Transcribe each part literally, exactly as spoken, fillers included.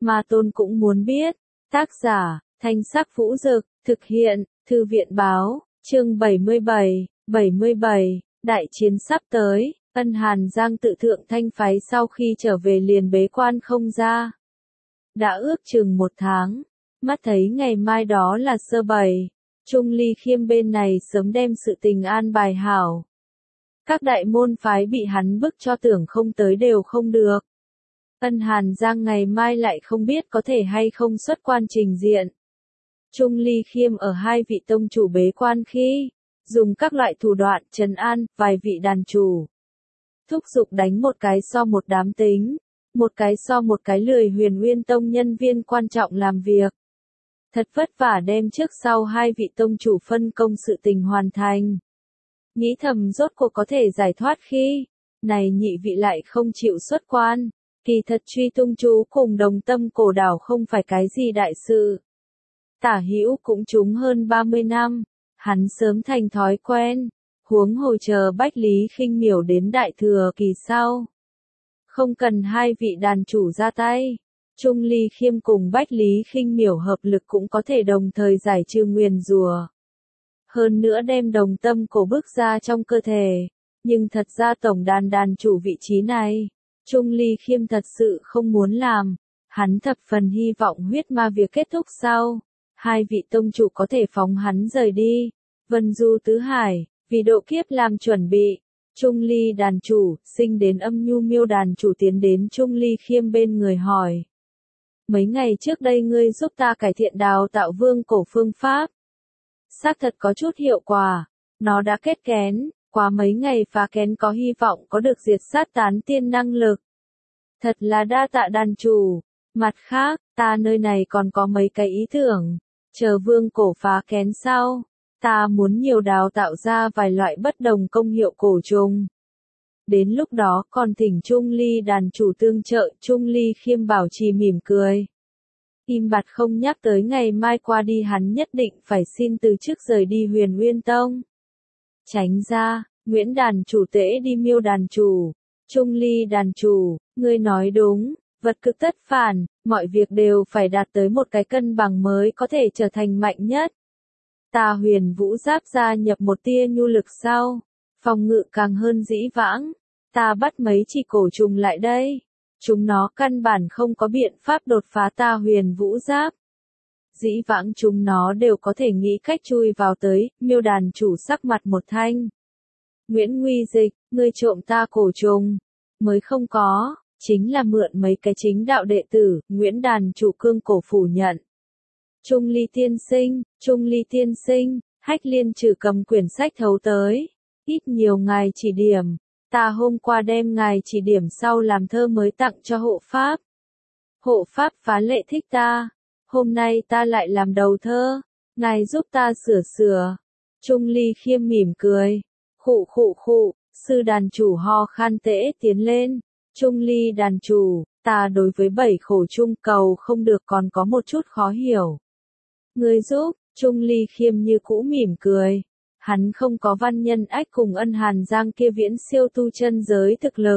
Ma Tôn cũng muốn biết. Tác giả, Thanh Sắc Vũ Dực, thực hiện, Thư viện Báo, chương bảy mươi bảy, bảy mươi bảy, đại chiến sắp tới, Ân Hàn Giang tự thượng thanh phái sau khi trở về liền bế quan không ra. Đã ước chừng một tháng, mắt thấy ngày mai đó là sơ bảy, Trung Ly Khiêm bên này sớm đem sự tình an bài hảo. Các đại môn phái bị hắn bức cho tưởng không tới đều không được. Ân Hàn Giang ngày mai lại không biết có thể hay không xuất quan trình diện. Trung Ly Khiêm ở hai vị tông chủ bế quan khi, dùng các loại thủ đoạn trấn an vài vị đàn chủ. Thúc giục đánh một cái so một đám tính, một cái so một cái lười Huyền Nguyên Tông nhân viên quan trọng làm việc. Thật vất vả đem trước sau hai vị tông chủ phân công sự tình hoàn thành. Nghĩ thầm rốt cuộc có thể giải thoát khi, này nhị vị lại không chịu xuất quan, kỳ thật truy tung chú cùng Đồng Tâm cổ đảo không phải cái gì đại sự. Tả Hữu cũng trúng hơn ba mươi năm, hắn sớm thành thói quen, huống hồ chờ Bách Lý Khinh Miểu đến đại thừa kỳ sau. Không cần hai vị đàn chủ ra tay, Trung Ly Khiêm cùng Bách Lý Khinh Miểu hợp lực cũng có thể đồng thời giải trừ nguyền rủa. Hơn nữa đem Đồng Tâm cổ bước ra trong cơ thể, nhưng thật ra tổng đàn đàn chủ vị trí này, Trung Ly Khiêm thật sự không muốn làm, hắn thập phần hy vọng huyết ma việc kết thúc sau, hai vị tông chủ có thể phóng hắn rời đi. Vân Du Tứ Hải, vì độ kiếp làm chuẩn bị, Trung Ly đàn chủ, sinh đến Âm Nhu Miêu đàn chủ tiến đến Trung Ly Khiêm bên người hỏi. Mấy ngày trước đây ngươi giúp ta cải thiện đào tạo vương cổ phương pháp. Xác thật có chút hiệu quả, nó đã kết kén, qua mấy ngày phá kén có hy vọng có được diệt sát tán tiên năng lực. Thật là đa tạ đàn chủ, mặt khác, ta nơi này còn có mấy cái ý tưởng, chờ vương cổ phá kén sau, ta muốn nhiều đào tạo ra vài loại bất đồng công hiệu cổ trùng. Đến lúc đó còn thỉnh Trung Ly đàn chủ tương trợ. Trung Ly Khiêm bảo trì mỉm cười. Im bặt không nhắc tới ngày mai qua đi hắn nhất định phải xin từ chức rời đi Huyền Nguyên Tông. Tránh ra, Nguyễn đàn chủ tễ đi Miêu đàn chủ. Trung Ly đàn chủ, ngươi nói đúng, vật cực tất phản, mọi việc đều phải đạt tới một cái cân bằng mới có thể trở thành mạnh nhất. Ta Huyền Vũ Giáp gia nhập một tia nhu lực sau, phòng ngự càng hơn dĩ vãng, ta bắt mấy chỉ cổ trùng lại đây, chúng nó căn bản không có biện pháp đột phá ta Huyền Vũ Giáp. Dĩ vãng chúng nó đều có thể nghĩ cách chui vào tới. Miêu đàn chủ sắc mặt một thanh. Nguyễn Nguy Dịch, ngươi trộm ta cổ trùng, mới không có, chính là mượn mấy cái chính đạo đệ tử. Nguyễn đàn chủ cương cổ phủ nhận. Trung Ly tiên sinh, Trung Ly tiên sinh, Hách Liên trừ cầm quyển sách thấu tới, ít nhiều ngài chỉ điểm, ta hôm qua đem ngài chỉ điểm sau làm thơ mới tặng cho hộ pháp. Hộ pháp phá lệ thích ta, hôm nay ta lại làm đầu thơ, ngài giúp ta sửa sửa. Trung Ly Khiêm mỉm cười, khụ khụ khụ, sư đàn chủ ho khan tễ tiến lên. Trung Ly đàn chủ, ta đối với bảy khổ trung cầu không được còn có một chút khó hiểu. Ngươi giúp. Trung Ly Khiêm như cũ mỉm cười. Hắn không có Văn Nhân Ách cùng Ân Hàn Giang kia viễn siêu tu chân giới thực lực.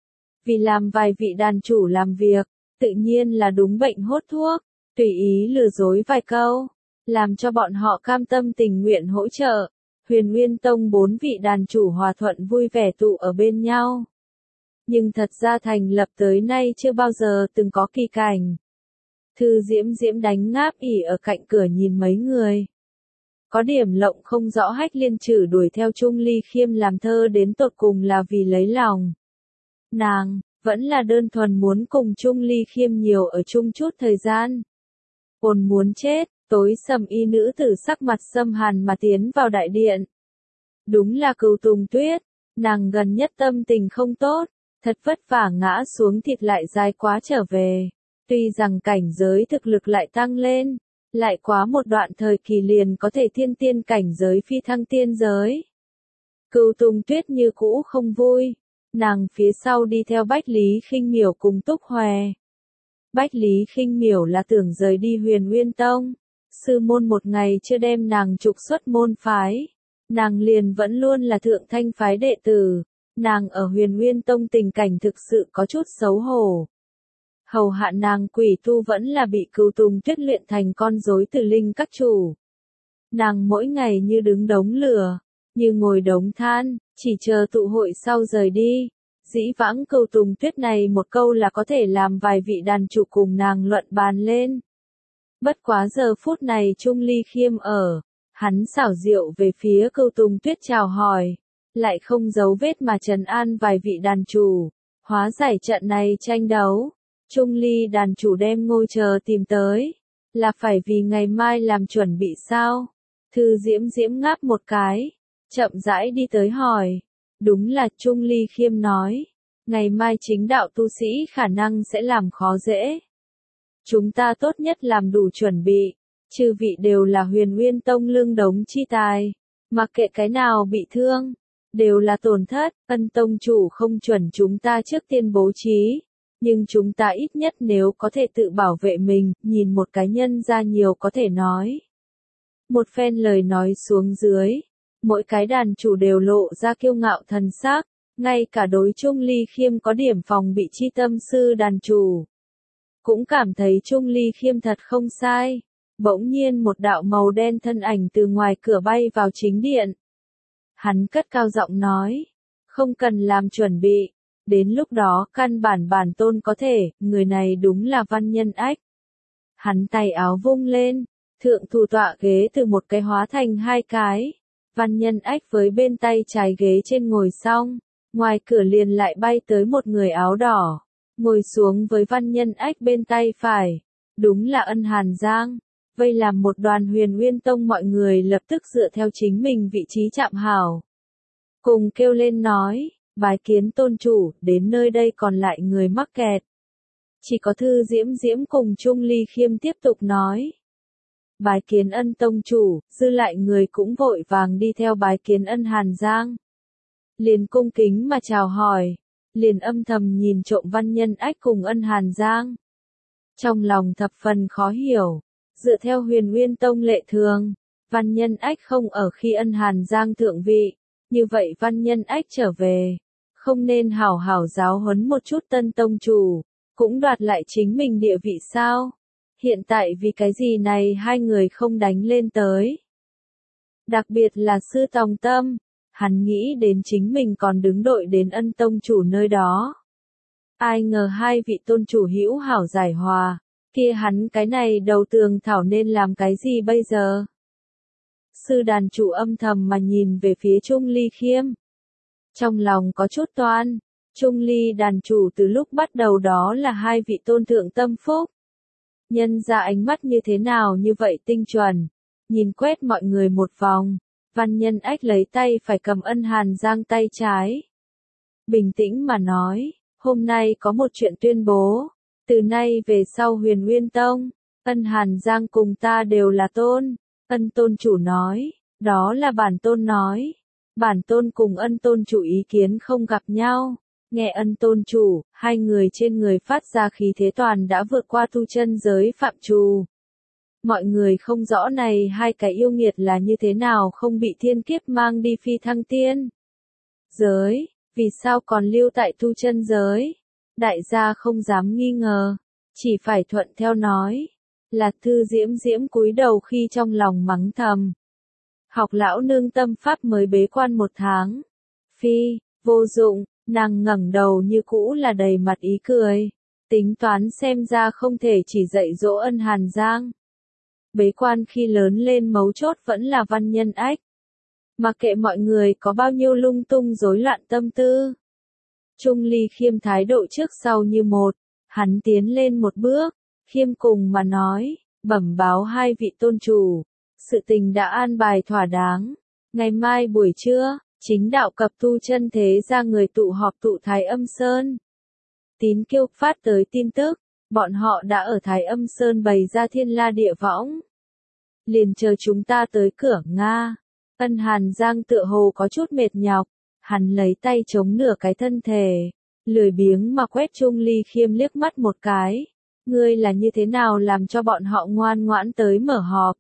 Vì làm vài vị đàn chủ làm việc, tự nhiên là đúng bệnh hốt thuốc, tùy ý lừa dối vài câu, làm cho bọn họ cam tâm tình nguyện hỗ trợ. Huyền Nguyên Tông bốn vị đàn chủ hòa thuận vui vẻ tụ ở bên nhau. Nhưng thật ra thành lập tới nay chưa bao giờ từng có kỳ cảnh. Thư Diễm Diễm đánh ngáp ỉ ở cạnh cửa nhìn mấy người. Có điểm lộng không rõ Hách Liên trừ đuổi theo Trung Ly Khiêm làm thơ đến tột cùng là vì lấy lòng. Nàng, vẫn là đơn thuần muốn cùng Trung Ly Khiêm nhiều ở chung chút thời gian. Ôn muốn chết, tối sầm y nữ tử sắc mặt xâm hàn mà tiến vào đại điện. Đúng là Cửu Tùng Tuyết, nàng gần nhất tâm tình không tốt, thật vất vả ngã xuống thịt lại dài quá trở về. Tuy rằng cảnh giới thực lực lại tăng lên, lại quá một đoạn thời kỳ liền có thể thiên tiên cảnh giới phi thăng tiên giới. Cửu Tùng Tuyết như cũ không vui, nàng phía sau đi theo Bách Lý Khinh Miểu cùng Túc Hòe. Bách Lý Khinh Miểu là tưởng rời đi Huyền Nguyên Tông, sư môn một ngày chưa đem nàng trục xuất môn phái, nàng liền vẫn luôn là thượng thanh phái đệ tử, nàng ở Huyền Nguyên Tông tình cảnh thực sự có chút xấu hổ. hầu hạ nàng quỷ tu vẫn là bị Cửu Tùng Tuyết luyện thành con rối Tử Linh các chủ. Nàng mỗi ngày như đứng đống lửa, như ngồi đống than, chỉ chờ tụ hội sau rời đi. Dĩ vãng Cửu Tùng Tuyết này một câu là có thể làm vài vị đàn chủ cùng nàng luận bàn lên. Bất quá giờ phút này Trung Ly Khiêm ở, hắn xảo diệu về phía Cửu Tùng Tuyết chào hỏi, lại không giấu vết mà trấn an vài vị đàn chủ, hóa giải trận này tranh đấu. Trung Ly đàn chủ đem Ngôi chờ tìm tới, là phải vì ngày mai làm chuẩn bị sao? Thư Diễm Diễm ngáp một cái, chậm rãi đi tới hỏi. Đúng là Trung Ly Khiêm nói, ngày mai chính đạo tu sĩ khả năng sẽ làm khó dễ. Chúng ta tốt nhất làm đủ chuẩn bị, chư vị đều là Huyền Nguyên Tông lương đống chi tài, mặc kệ cái nào bị thương, đều là tổn thất, Ân tông chủ không chuẩn chúng ta trước tiên bố trí, nhưng chúng ta ít nhất nếu có thể tự bảo vệ mình, nhìn một cái nhân ra nhiều có thể nói. Một phen lời nói xuống dưới, mỗi cái đàn chủ đều lộ ra kiêu ngạo thần sắc, ngay cả đối Trung Ly Khiêm có điểm phòng bị chi tâm sư đàn chủ. Cũng cảm thấy Trung Ly Khiêm thật không sai. Bỗng nhiên một đạo màu đen thân ảnh từ ngoài cửa bay vào chính điện. Hắn cất cao giọng nói, không cần làm chuẩn bị, đến lúc đó căn bản bản tôn có thể, người này đúng là Văn Nhân Ách. Hắn tay áo vung lên, thượng thủ tọa ghế từ một cái hóa thành hai cái. Văn Nhân Ách với bên tay trái ghế trên ngồi xong, ngoài cửa liền lại bay tới một người áo đỏ, ngồi xuống với Văn Nhân Ách bên tay phải, đúng là Ân Hàn Giang. Vây làm một đoàn Huyền Nguyên Tông mọi người lập tức dựa theo chính mình vị trí chạm hảo. Cùng kêu lên nói, bái kiến tôn chủ, đến nơi đây còn lại người mắc kẹt. Chỉ có Thư Diễm Diễm cùng Trung Ly Khiêm tiếp tục nói. Bái kiến Ân tông chủ, dư lại người cũng vội vàng đi theo bái kiến Ân Hàn Giang. Liền cung kính mà chào hỏi, liền âm thầm nhìn trộm Văn Nhân Ách cùng Ân Hàn Giang. Trong lòng thập phần khó hiểu, dựa theo Huyền Nguyên Tông lệ thường, Văn Nhân Ách không ở khi Ân Hàn Giang thượng vị, như vậy Văn Nhân Ách trở về, không nên hảo hảo giáo huấn một chút tân tông chủ, cũng đoạt lại chính mình địa vị sao? Hiện tại vì cái gì này hai người không đánh lên tới? Đặc biệt là Sư Tòng Tâm, hắn nghĩ đến chính mình còn đứng đội đến Ân tông chủ nơi đó. Ai ngờ hai vị tôn chủ hữu hảo giải hòa, kia hắn cái này đầu tường thảo nên làm cái gì bây giờ? Sư đàn chủ âm thầm mà nhìn về phía Trung Ly Khiêm. Trong lòng có chút toan, Trung Ly đàn chủ từ lúc bắt đầu đó là hai vị tôn thượng tâm phúc. Nhân ra ánh mắt như thế nào như vậy tinh chuẩn, nhìn quét mọi người một vòng, Văn Nhân Ách lấy tay phải cầm Ân Hàn Giang tay trái. Bình tĩnh mà nói, hôm nay có một chuyện tuyên bố, từ nay về sau Huyền Nguyên Tông, Ân Hàn Giang cùng ta đều là tôn. Ân tôn chủ nói, đó là bản tôn nói. Bản tôn cùng Ân tôn chủ ý kiến không gặp nhau. Nghe Ân tôn chủ, hai người trên người phát ra khí thế toàn đã vượt qua tu chân giới phạm trù. Mọi người không rõ này hai cái yêu nghiệt là như thế nào không bị thiên kiếp mang đi phi thăng tiên giới, vì sao còn lưu tại tu chân giới? Đại gia không dám nghi ngờ, chỉ phải thuận theo nói. Là Thư Diễm Diễm cúi đầu khi trong lòng mắng thầm. Học lão nương tâm pháp mới bế quan một tháng. Phi, vô dụng, nàng ngẩng đầu như cũ là đầy mặt ý cười. Tính toán xem ra không thể chỉ dạy dỗ Ân Hàn Giang. Bế quan khi lớn lên mấu chốt vẫn là Văn Nhân Ách. Mặc kệ mọi người có bao nhiêu lung tung rối loạn tâm tư. Trung Ly Khiêm thái độ trước sau như một, hắn tiến lên một bước. Khiêm cùng mà nói, bẩm báo hai vị tôn chủ, sự tình đã an bài thỏa đáng, ngày mai buổi trưa, chính đạo cập tu chân thế ra người tụ họp tụ Thái Âm Sơn. Tín Kiêu phát tới tin tức, bọn họ đã ở Thái Âm Sơn bày ra thiên la địa võng. Liền chờ chúng ta tới cửa Nga. Ân Hàn Giang tựa hồ có chút mệt nhọc, hắn lấy tay chống nửa cái thân thể, lười biếng mà quét Trung Ly Khiêm liếc mắt một cái. Ngươi là như thế nào làm cho bọn họ ngoan ngoãn tới mở họp?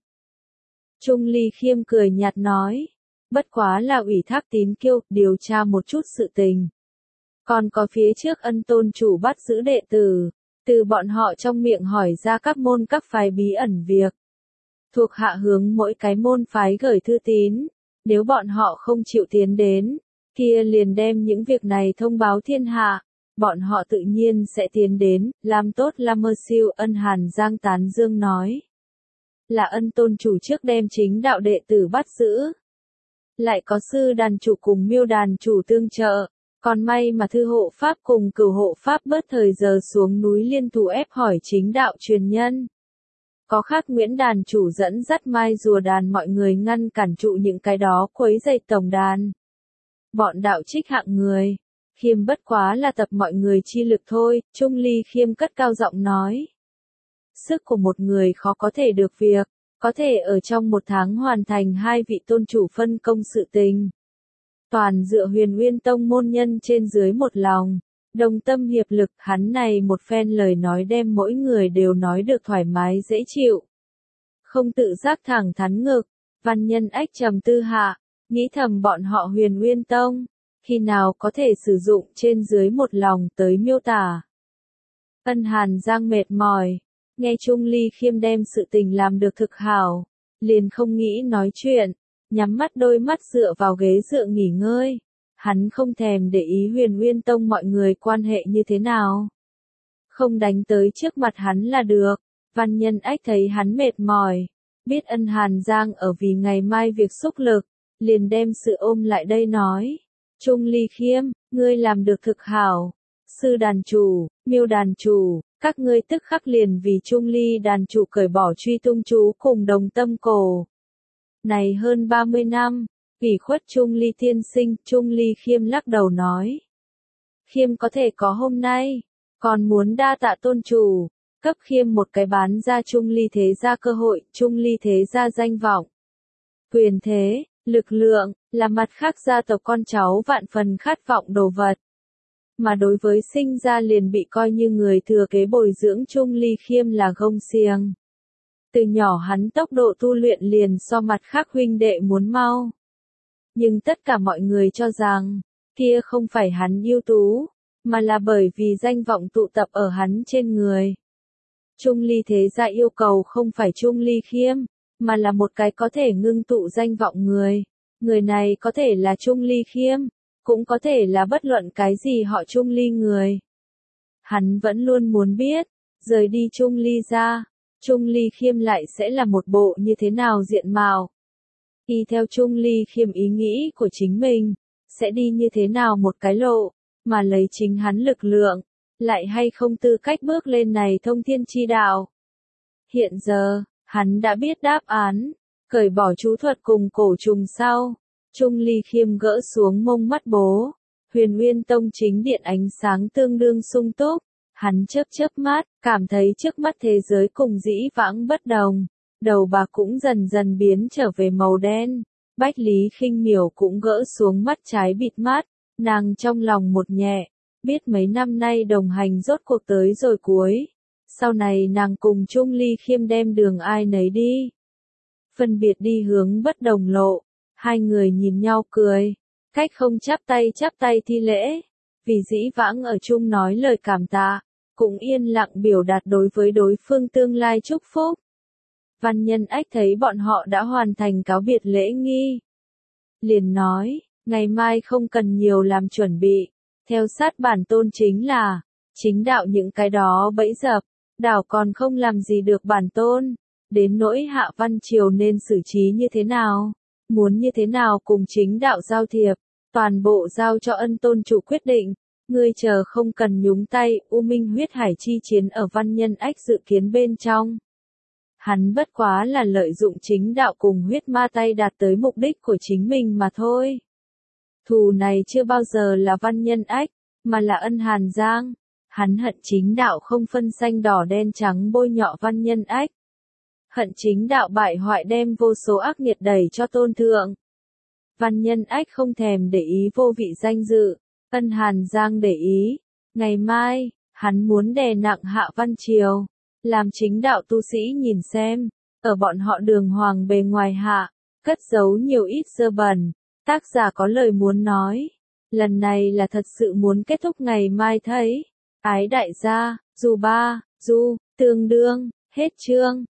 Trung Ly Khiêm cười nhạt nói, bất quá là ủy thác Tín Kiêu điều tra một chút sự tình. Còn có phía trước Ân tôn chủ bắt giữ đệ tử, từ bọn họ trong miệng hỏi ra các môn các phái bí ẩn việc. Thuộc hạ hướng mỗi cái môn phái gửi thư tín, nếu bọn họ không chịu tiến đến, kia liền đem những việc này thông báo thiên hạ, bọn họ tự nhiên sẽ tiến đến, làm tốt là mơ siêu. Ân Hàn Giang tán dương nói. Là Ân tôn chủ trước đem chính đạo đệ tử bắt giữ. Lại có sư đàn chủ cùng miêu đàn chủ tương trợ, còn may mà thư hộ pháp cùng cửu hộ pháp bớt thời giờ xuống núi liên thủ ép hỏi chính đạo truyền nhân. Có khác Nguyễn đàn chủ dẫn dắt mai rùa đàn mọi người ngăn cản trụ những cái đó quấy rầy tổng đàn. Bọn đạo trích hạng người, Khiêm bất quá là tập mọi người chi lực thôi, Trung Ly Khiêm cất cao giọng nói. Sức của một người khó có thể được việc, có thể ở trong một tháng hoàn thành hai vị tôn chủ phân công sự tình. Toàn dựa Huyền Nguyên Tông môn nhân trên dưới một lòng, đồng tâm hiệp lực, hắn này một phen lời nói đem mỗi người đều nói được thoải mái dễ chịu. Không tự giác thẳng thắn ngực, Văn Nhân Ách trầm tư hạ, nghĩ thầm bọn họ Huyền Nguyên Tông, khi nào có thể sử dụng trên dưới một lòng tới miêu tả. Ân Hàn Giang mệt mỏi, nghe Trung Ly Khiêm đem sự tình làm được thực hảo, liền không nghĩ nói chuyện, nhắm mắt đôi mắt dựa vào ghế dựa nghỉ ngơi. Hắn không thèm để ý Huyền Nguyên Tông mọi người quan hệ như thế nào. Không đánh tới trước mặt hắn là được. Văn Nhân Ách thấy hắn mệt mỏi, biết Ân Hàn Giang ở vì ngày mai việc xúc lực, liền đem sự ôm lại đây nói. Trung Ly Khiêm, ngươi làm được thực hảo. Sư đàn chủ, miêu đàn chủ, các ngươi tức khắc liền vì Trung Ly đàn chủ cởi bỏ truy tung chú cùng đồng tâm cổ. Này hơn ba mươi năm, ủy khuất Trung Ly tiên sinh, Trung Ly Khiêm lắc đầu nói. Khiêm có thể có hôm nay, còn muốn đa tạ tôn chủ, cấp Khiêm một cái bán ra Trung Ly thế gia cơ hội, Trung Ly thế gia danh vọng. Quyền thế, lực lượng, là mặt khác gia tộc con cháu vạn phần khát vọng đồ vật. Mà đối với sinh ra liền bị coi như người thừa kế bồi dưỡng Trung Ly Khiêm là gông xiềng. Từ nhỏ hắn tốc độ tu luyện liền so mặt khác huynh đệ muốn mau. Nhưng tất cả mọi người cho rằng, kia không phải hắn ưu tú, mà là bởi vì danh vọng tụ tập ở hắn trên người. Trung Ly thế gia yêu cầu không phải Trung Ly Khiêm, mà là một cái có thể ngưng tụ danh vọng người. Người này có thể là Trung Ly Khiêm, cũng có thể là bất luận cái gì họ Trung Ly người. Hắn vẫn luôn muốn biết, rời đi Trung Ly ra, Trung Ly Khiêm lại sẽ là một bộ như thế nào diện mạo. Y theo Trung Ly Khiêm ý nghĩ của chính mình, sẽ đi như thế nào một cái lộ, mà lấy chính hắn lực lượng, lại hay không tư cách bước lên này thông thiên chi đạo. Hiện giờ, hắn đã biết đáp án, cởi bỏ chú thuật cùng cổ trùng sau, Trung Ly Khiêm gỡ xuống mông mắt bố, Huyền Nguyên Tông chính điện ánh sáng tương đương sung túc, hắn chớp chớp mắt, cảm thấy trước mắt thế giới cùng dĩ vãng bất đồng. Đầu bà cũng dần dần biến trở về màu đen, Bách Lý Khinh Miểu cũng gỡ xuống mắt trái bịt mắt, nàng trong lòng một nhẹ, biết mấy năm nay đồng hành rốt cuộc tới rồi cuối, sau này nàng cùng Trung Ly Khiêm đem đường ai nấy đi. Phân biệt đi hướng bất đồng lộ, hai người nhìn nhau cười, cách không chắp tay chắp tay thi lễ, vì dĩ vãng ở chung nói lời cảm tạ, cũng yên lặng biểu đạt đối với đối phương tương lai chúc phúc. Văn Nhân Ách thấy bọn họ đã hoàn thành cáo biệt lễ nghi. Liền nói, ngày mai không cần nhiều làm chuẩn bị, theo sát bản tôn chính là, chính đạo những cái đó bẫy dập, đảo còn không làm gì được bản tôn, đến nỗi Hạ Văn Triều nên xử trí như thế nào, muốn như thế nào cùng chính đạo giao thiệp, toàn bộ giao cho Ân tôn chủ quyết định, ngươi chờ không cần nhúng tay. U Minh huyết hải chi chiến ở Văn Nhân Ách dự kiến bên trong. Hắn bất quá là lợi dụng chính đạo cùng huyết ma tay đạt tới mục đích của chính mình mà thôi. Thù này chưa bao giờ là Văn Nhân Ách, mà là Ân Hàn Giang. Hắn hận chính đạo không phân xanh đỏ đen trắng bôi nhọ Văn Nhân Ách. Hận chính đạo bại hoại đem vô số ác nghiệt đẩy cho tôn thượng. Văn Nhân Ách không thèm để ý vô vị danh dự, Ân Hàn Giang để ý. Ngày mai, hắn muốn đè nặng Hạ Văn Triều. Làm chính đạo tu sĩ nhìn xem, ở bọn họ đường hoàng bề ngoài hạ, cất giấu nhiều ít dơ bẩn, tác giả có lời muốn nói, lần này là thật sự muốn kết thúc ngày mai thấy, Ái đại gia, dù ba, du, tương đương, hết chương.